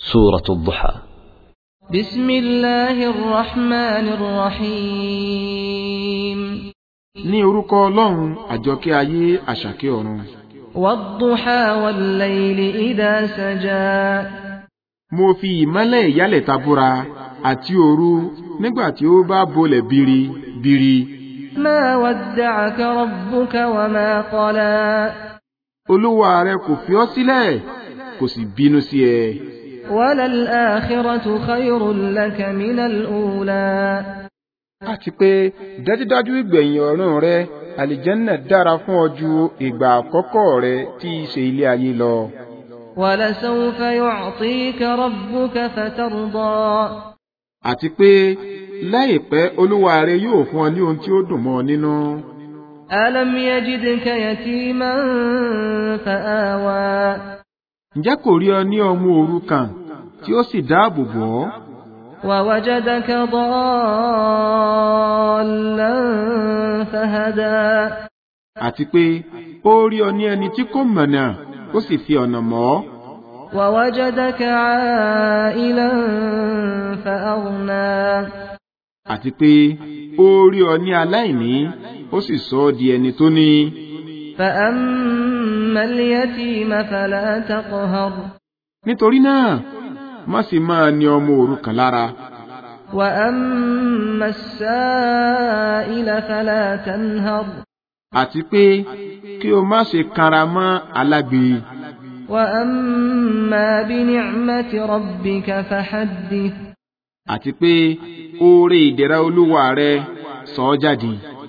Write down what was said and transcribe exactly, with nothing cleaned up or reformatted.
سورة الضحى. بسم الله الرحمن الرحيم. ní orúkọ Ọlọ́run àjọkẹ́ ayé àṣàkẹ́ ọ̀run. والضحى والليل إذا سجى. mo fi ìmọ́lẹ̀ ìyálẹ̀ta búra àti òru nígbà tí ó bá bolẹ̀ biri biri. ما ودعك ربك وما قلى. Olúwa rẹ kò fi ọ́ sílẹ̀ kò sì bínú sí ẹ. وللآخرة خير لك من الأولى. àti pé dájúdájú ìgbẹ̀yìn ọ̀run rẹ àlìjẹ́nnà dára fún ọ ju ìgbà àkọ́kọ́ rẹ tí í ṣe ilé ayé lọ. ولسوف يعطيك ربك فترضى. àti pé láìpẹ́ Olúwa rẹ yóò fún ọ ní ohun tí ó dùn mọ́ ọ nínú. ألم يجدك يتيما فآوى. ǹjẹ́ kò rí ọ ní ọmọ òrukàn tí ó sì dáàbò bò ọ́. ووجدك ضالا فهدى. àti pé ó rí ọ ní ẹni tí kò mọ̀nà ó sì fi ọ̀nà mọ̀ ọ́. ووجدك عائلا فأغنى. àti pé ó rí ọ ní aláìní ó sì sọ ọ́ di ẹni tó ní. فأما اليتيم فلا تقهر. nítorí náà má sì máa ní ọmọ òrukàn lára. وأما السائل فلا تنهر. àti pé kí o má ṣe kanra mọ́ alágbe. وأما بنعمة ربك فحدث. àti pé oore ìdẹ̀ra Olúwa rẹ sọ ọ́ jáde.